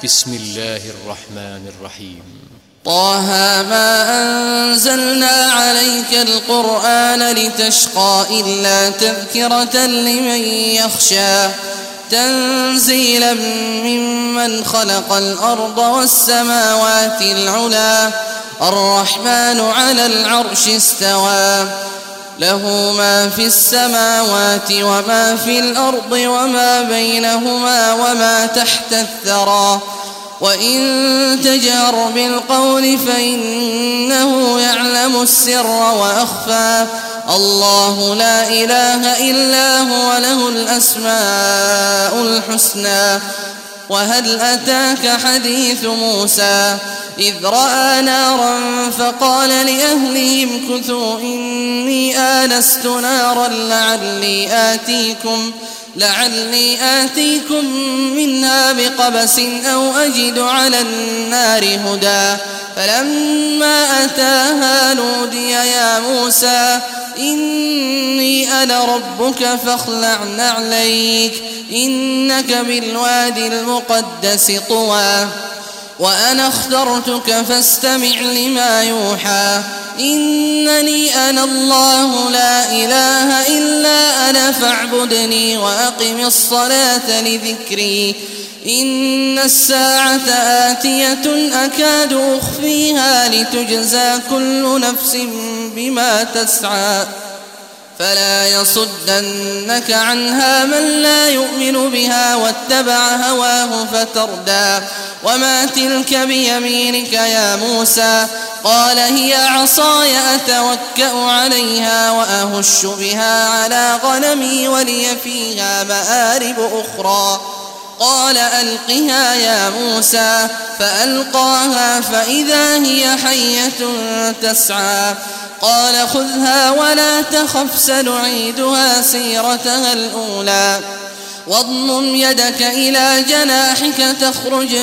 بسم الله الرحمن الرحيم. طه ما أنزلنا عليك القرآن لتشقى إلا تذكرة لمن يخشى تنزيلا ممن خلق الأرض والسماوات العلى الرحمن على العرش استوى له ما في السماوات وما في الأرض وما بينهما وما تحت الثرى وإن تجهر بالقول فإنه يعلم السر وأخفى الله لا إله إلا هو له الأسماء الحسنى وهل أتاك حديث موسى إذ رأى نارا فقال لأهلهم كثوا إني آنست نارا لعلي آتيكم منها بقبس أو أجد على النار هدى فلما أتاها نودي يا موسى إني أنا ربك فاخلع نعليك إنك بالوادي المقدس طوى وأنا اخترتك فاستمع لما يوحى إنني أنا الله لا إله إلا أنا فاعبدني وأقم الصلاة لذكري إن الساعة آتية أكاد أخفيها لتجزى كل نفس بما تسعى فلا يصدنك عنها من لا يؤمن بها واتبع هواه فتردى وما تلك بيمينك يا موسى قال هي عصاي أتوكأ عليها وأهش بها على غنمي ولي فيها مآرب أخرى قال ألقها يا موسى فألقاها فإذا هي حية تسعى قال خذها ولا تخف سنعيدها سيرتها الأولى واضمم يدك إلى جناحك تخرج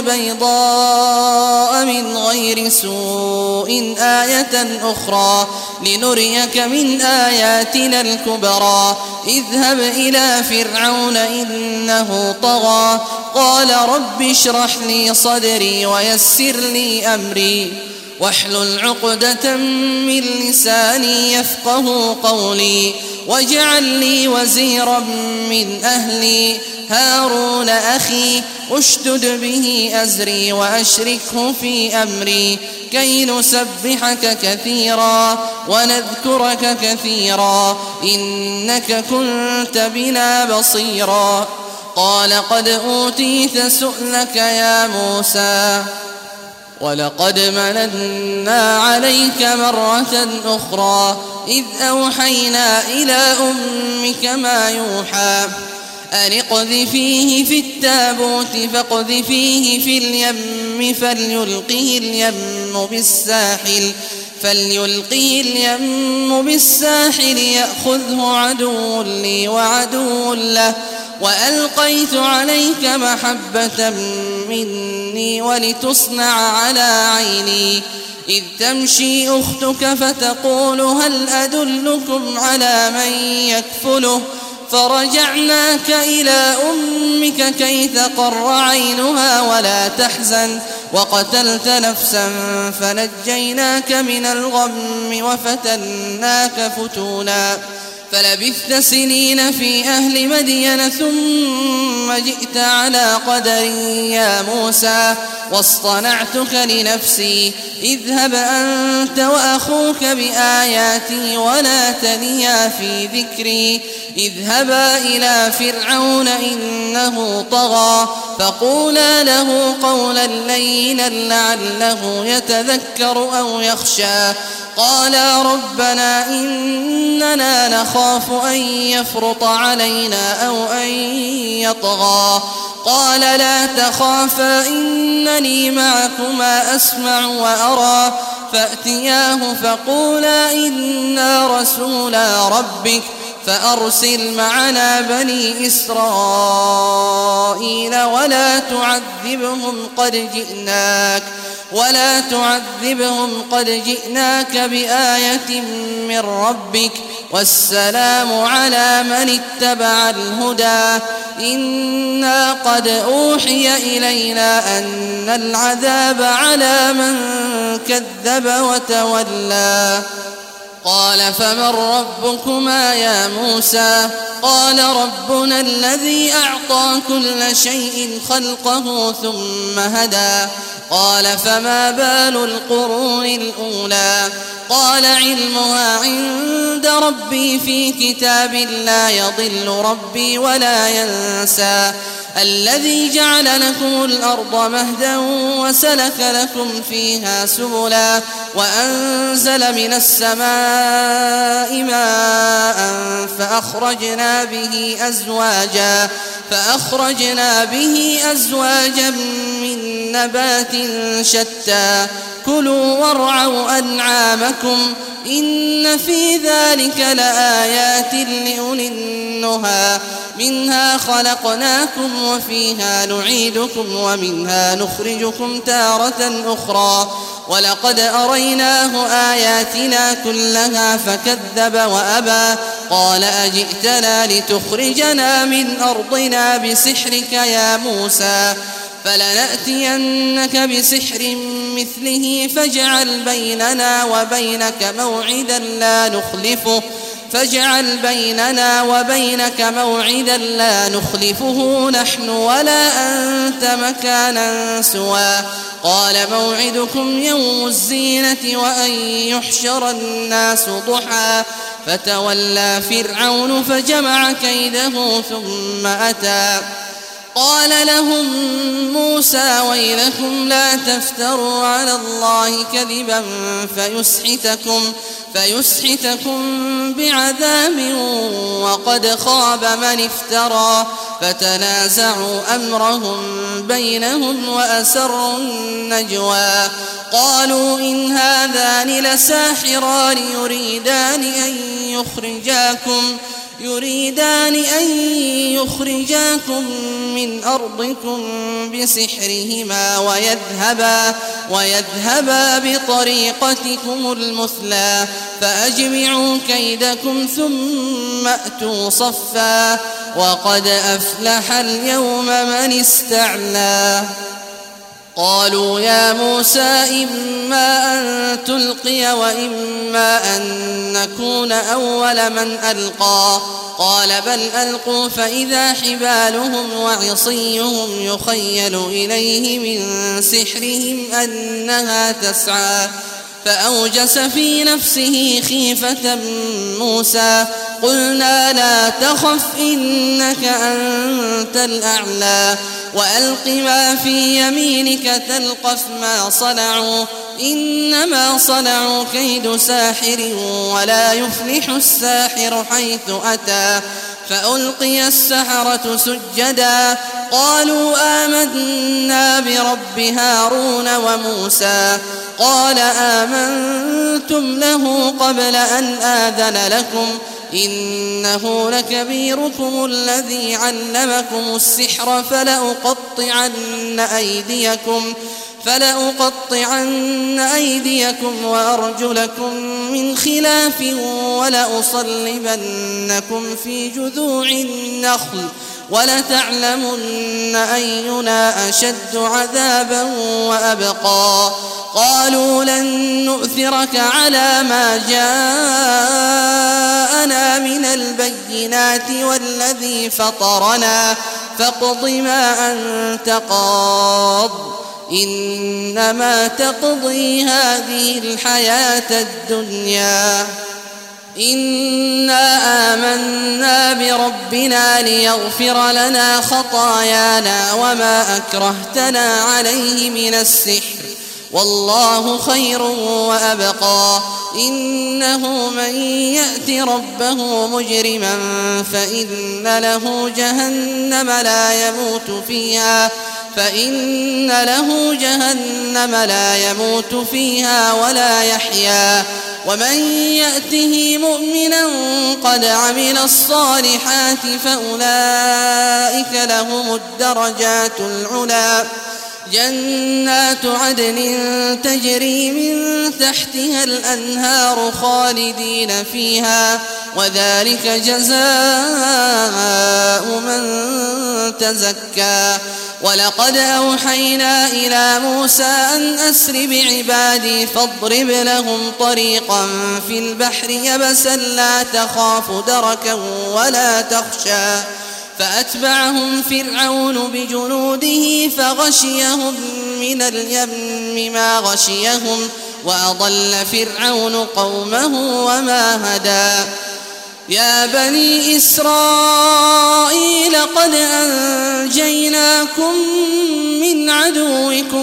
بيضاء من غير سوء آية أخرى لنريك من آياتنا الكبرى اذهب إلى فرعون إنه طغى قال رب اشرح لي صدري ويسر لي أمري واحلل عقدة من لساني يفقه قولي واجعل لي وزيرا من أهلي هارون أخي اشدد به أزري وأشركه في أمري كي نسبحك كثيرا ونذكرك كثيرا إنك كنت بنا بصيرا قال قد أوتيت سؤلك يا موسى ولقد مننا عليك مرة أخرى إذ أوحينا إلى أمك ما يوحى أن اقذفيه في التابوت فاقذفيه في اليم فليلقه اليم بالساحل يأخذه عدو لي وعدو له وألقيت عليك محبة مني ولتصنع على عيني إذ تمشي أختك فتقول هل أدلكم على من يكفله فرجعناك إلى أمك كي تقر عينها ولا تحزن وقتلت نفسا فنجيناك من الغم وفتناك فتونا فلبثت سنين في أهل مدين ثم جئت على قدر يا موسى واصطنعتك لنفسي اذهب أنت وأخوك بآياتي ولا تنيا في ذكري اذهبا إلى فرعون إنه طغى فقولا له قولا لينا لعله يتذكر أو يخشى قالا ربنا إننا نخاف أن يفرط علينا أو أن يطغى قال لا تخافا إنني معكما أسمع وأرى فأتياه فقولا إنا رسولا ربك فأرسل معنا بني إسرائيل ولا تعذبهم ولا تعذبهم قد جئناك بآية من ربك والسلام على من اتبع الهدى إنا قد أوحي إلينا أن العذاب على من كذب وتولى قال فمن ربكما يا موسى قال ربنا الذي أعطى كل شيء خلقه ثم هدى قال فما بال القرون الأولى قال علمها عند ربي في كتاب لا يضل ربي ولا ينسى الذي جعل لكم الأرض مهدا وسلك لكم فيها سبلا وأنزل من السماء ماء فأخرجنا به أزواجا من نبات شتى كلوا وارعوا أنعامكم إن في ذلك لآيات لأولي النهى منها خلقناكم وفيها نعيدكم ومنها نخرجكم تارة أخرى ولقد أريناه آياتنا كلها فكذب وأبى قال أجئتنا لتخرجنا من أرضنا بسحرك يا موسى فلنأتينك بسحر مثله فاجعل بيننا موعدا لا نخلفه نحن ولا أنت مكانا سوى قال موعدكم يوم الزينة وأن يحشر الناس ضحى فتولى فرعون فجمع كيده ثم أتى قال لهم موسى ويلكم لا تفتروا على الله كذبا فيسحتكم بعذاب وقد خاب من افترى فتنازعوا أمرهم بينهم وأسروا النجوى قالوا إن هذان لساحران يريدان أن يخرجاكم من أرضكم بسحرهما ويذهبا بطريقتكم المثلى فأجمعوا كيدكم ثم أتوا صفا وقد أفلح اليوم من استعلى قالوا يا موسى إما أن تلقي وإما أن نكون أول من ألقى قال بل ألقوا فإذا حبالهم وعصيهم يخيل إليه من سحرهم أنها تسعى فأوجس في نفسه خيفة موسى قلنا لا تخف إنك أنت الأعلى وألق ما في يمينك تلقف ما صنعوا إنما صنعوا كيد ساحر ولا يفلح الساحر حيث أتى فألقي السحرة سجدا قالوا آمنا برب هارون وموسى قال آمنتم له قبل أن آذن لكم إنه لكبيركم الذي علمكم السحر فلأقطعن أيديكم وأرجلكم من خلاف ولأصلبنكم في جذوع النخل ولتعلمن أينا أشد عذابا وأبقى قالوا لن نؤثرك على ما جاءنا من البينات والذي فطرنا فاقض ما أنت قاض إنما تقضي هذه الحياة الدنيا إنا آمنا بربنا ليغفر لنا خطايانا وما أكرهتنا عليه من السحر والله خير وأبقى إنه من يأت ربه مجرما فإن له جهنم لا يموت فيها ولا يحيا ومن يأته مؤمنا قد عمل الصالحات فأولئك لهم الدرجات العلى جنات عدن تجري من تحتها الأنهار خالدين فيها وذلك جزاء من تزكى ولقد أوحينا إلى موسى أن أسر بعبادي فاضرب لهم طريقا في البحر يبسا لا تخاف دركا ولا تخشى فأتبعهم فرعون بجنوده فغشيهم من اليم ما غشيهم وأضل فرعون قومه وما هدى يا بني إسرائيل قد أنجيناكم من عدوكم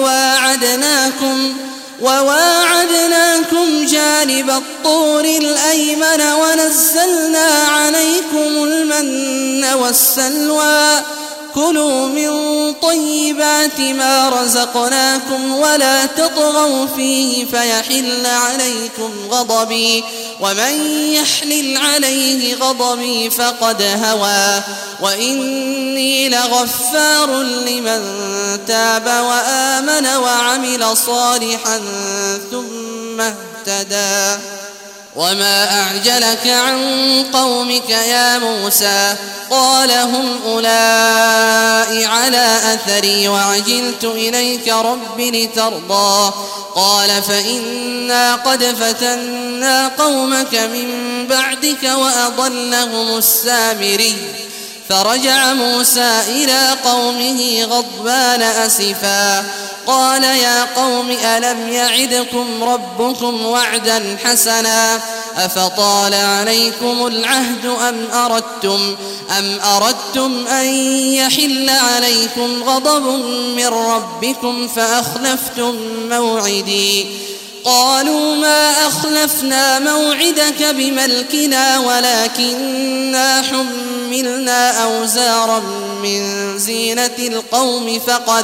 وواعدناكم جانب الطور الأيمن ونزلنا عليكم المن والسلوى كلوا من طيبات ما رزقناكم ولا تطغوا فيه فيحل عليكم غضبي ومن يحلل عليه غضبي فقد هوى وإني لغفار لمن تاب وآمن وعمل صالحا ثم اهتدى وما أعجلك عن قومك يا موسى قال هم أولئك على أثري وعجلت إليك رب لترضى قال فإنا قد فتنا قومك من بعدك وأضلهم السامري فرجع موسى إلى قومه غضبان أسفا قال يا قوم ألم يعدكم ربكم وعدا حسنا أفطال عليكم العهد أم أردتم أن يحل عليكم غضب من ربكم فأخلفتم موعدي قالوا ما أخلفنا موعدك بملكنا ولكننا حملنا أوزارا من زينة القوم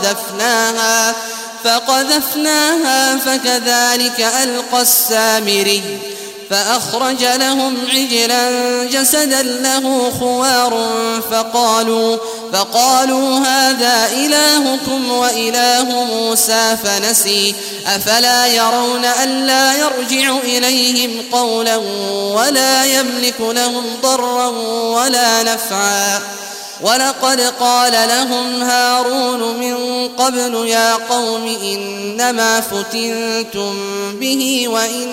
فقذفناها فكذلك ألقى السامري فأخرج لهم عجلا جسدا له خوار فقالوا هذا إلهكم وإله موسى فنسي أفلا يرون ألا يرجع إليهم قولا ولا يملك لهم ضرا ولا نفعا ولقد قال لهم هارون من قبل يا قوم إنما فتنتم به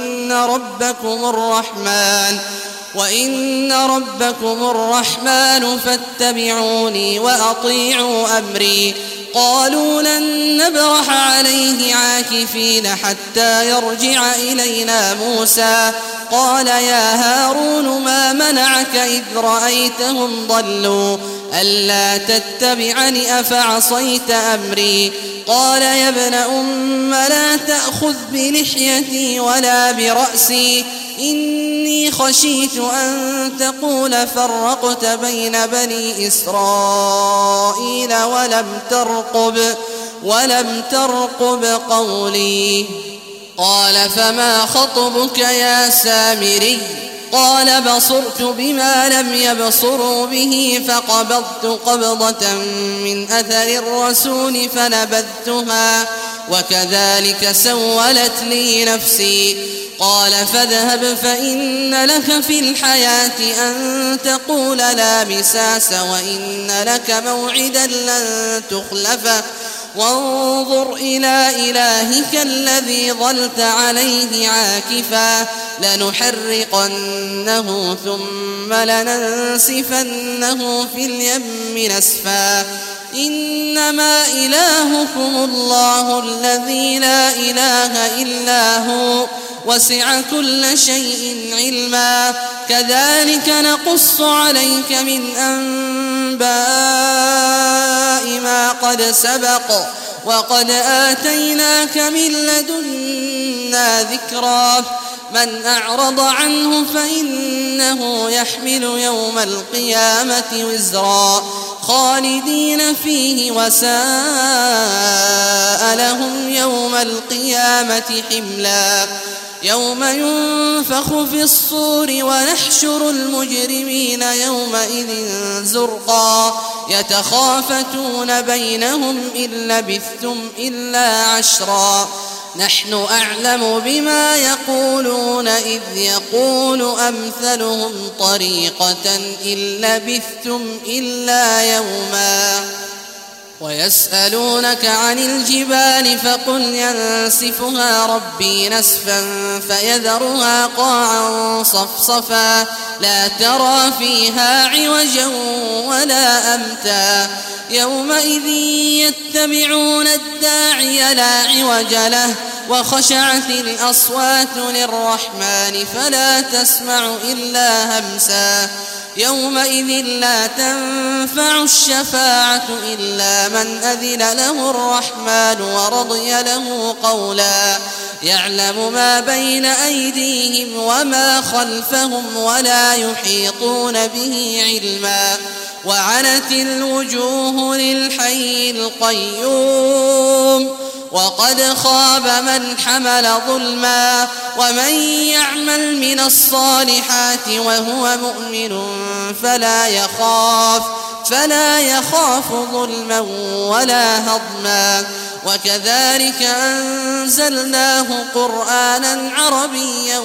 وإن ربكم الرحمن فاتبعوني وأطيعوا أمري قالوا لن نبرح عليه عاكفين حتى يرجع إلينا موسى قال يا هارون ما منعك إذ رأيتهم ضلوا ألا تتبعني أفعصيت أمري قال يا ابن أم لا تأخذ بلحيتي ولا برأسي إني خشيت أن تقول فرقت بين بني إسرائيل ولم ترقب قولي قال فما خطبك يا سامري قال بصرت بما لم يبصروا به فقبضت قبضة من أثر الرسول فنبذتها وكذلك سولت لي نفسي قال فاذهب فإن لك في الحياة أن تقول لا مساس وإن لك موعدا لن تخلفه وانظر إلى إلهك الذي ظلت عليه عاكفا لنحرقنه ثم لننسفنه في اليم نسفا إنما إلهكم الله الذي لا إله إلا هو وسع كل شيء علما كذلك نقص عليك من أنباء ما قد سبق وقد آتيناك من لدنا ذكرا من أعرض عنه فإنه يحمل يوم القيامة وزرا خالدين فيه وساء لهم يوم القيامة حملا يوم ينفخ في الصور ونحشر المجرمين يومئذ زرقا يتخافتون بينهم إن لبثتم إلا عشرا نحن أعلم بما يقولون إذ يقول أمثلهم طريقة إن لبثتم إلا يوما ويسألونك عن الجبال فقل ينسفها ربي نسفا فيذرها قاعا صفصفا لا ترى فيها عوجا ولا أمتا يومئذ يتبعون الداعي لا عوج له وخشعت الأصوات للرحمن فلا تسمع إلا همسا يومئذ لا تنفع الشفاعة إلا من أذن له الرحمن ورضي له قولا يعلم ما بين أيديهم وما خلفهم ولا يحيطون به علما وعنت الوجوه للحي القيوم وقد خاب من حمل ظلما ومن يعمل من الصالحات وهو مؤمن فلا يخاف ظلما ولا هضما وكذلك أنزلناه قرآنا عربيا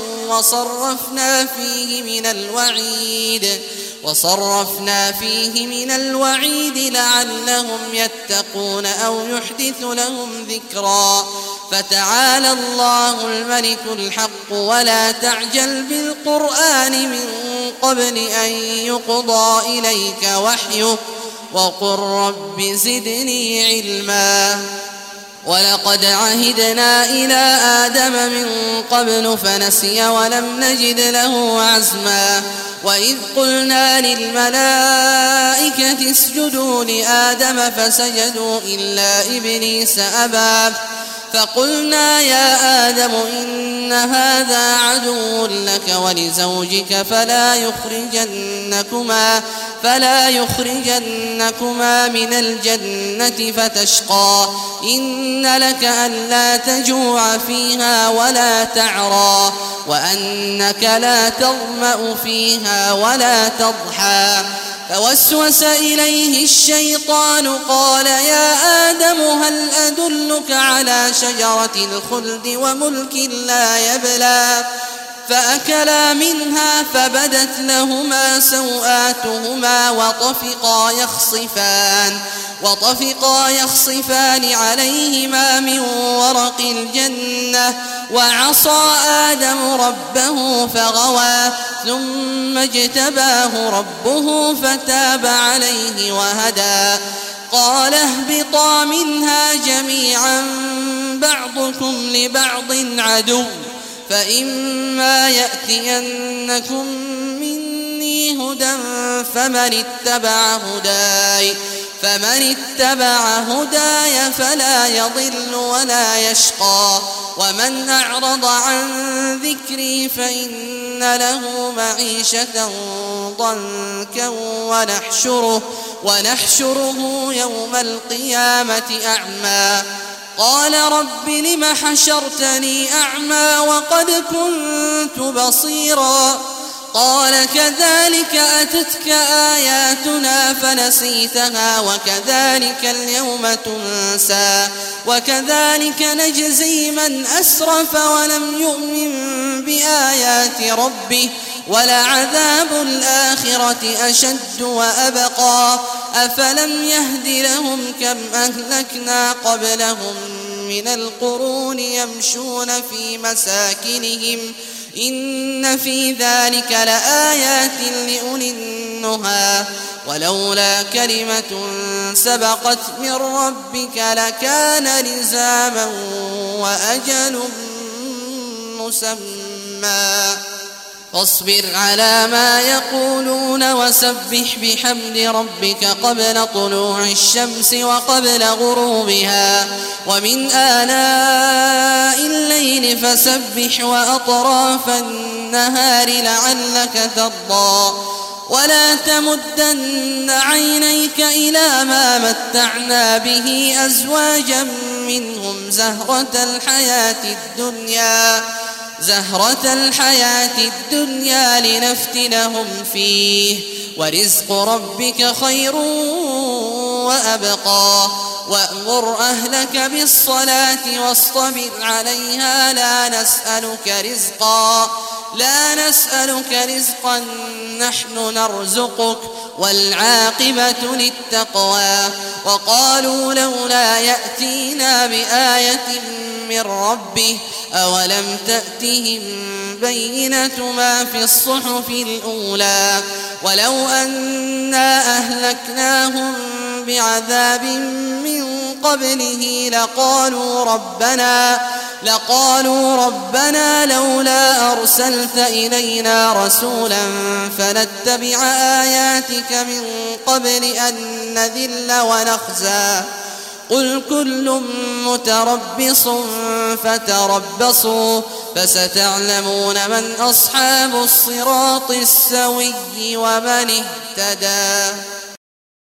وصرفنا فيه من الوعيد لعلهم يتقون أو يحدث لهم ذكرا فتعالى الله الملك الحق ولا تعجل بالقرآن من قبل أن يقضى إليك وحيه وقل رب زدني علما ولقد عهدنا إلى آدم من قبل فنسي ولم نجد له عزما وإذ قلنا للملائكة اسجدوا لآدم فسجدوا إلا إبليس أبى فقلنا يا آدم إن هذا عدو لك ولزوجك فلا يخرجنكما من الجنة فتشقى إن لك ألا تجوع فيها ولا تعرى وأنك لا تظمأ فيها ولا تضحى فوسوس إليه الشيطان قال يا آدم هل أدلك على شجرة الخلد وملك لا يبلى فأكلا منها فبدت لهما سوآتهما وطفقا يخصفان عليهما من ورق الجنة وعصى آدم ربه فغوى ثم اجتباه ربه فتاب عليه وهدى قال اهبطا منها جميعا بعضكم لبعض عدو فإما يأتينكم مني هدى فمن اتبع هداي فلا يضل ولا يشقى ومن أعرض عن ذكري فإن له معيشة ضنكا ونحشره يوم القيامة أعمى قال رب لم حشرتني أعمى وقد كنت بصيرا قال كذلك أتتك آياتنا فنسيتها وكذلك اليوم تنسى وكذلك نجزي من أسرف ولم يؤمن بآيات ربه ولعذاب الآخرة أشد وأبقى أفلم يهد لهم كم أهلكنا قبلهم من القرون يمشون في مساكنهم إن في ذلك لآيات لأولي النهى ولولا كلمة سبقت من ربك لكان لزاما وأجل مسمى فاصبر على ما يقولون وسبح بحمد ربك قبل طلوع الشمس وقبل غروبها ومن آلاء الليل فسبح وأطراف النهار لعلك ترضى ولا تمدن عينيك إلى ما متعنا به أزواجا منهم زهرة زهرة الحياة الدنيا لنفتنهم فيه ورزق ربك خير وأبقى وأمر أهلك بالصلاة واصطبر عليها لا نسألك رزقا نحن نرزقك والعاقبة للتقوى وقالوا لولا يأتينا بآية من ربه أولم تأتهم بينة ما في الصحف الأولى ولو أنا أهلكناهم بعذاب من قبله لقالوا ربنا لولا أرسلت إلينا رسولا فنتبع آياتك من قبل أن نذل ونخزى قل كل متربص فتربصوا فستعلمون من أصحاب الصراط السوي ومن اهتدى.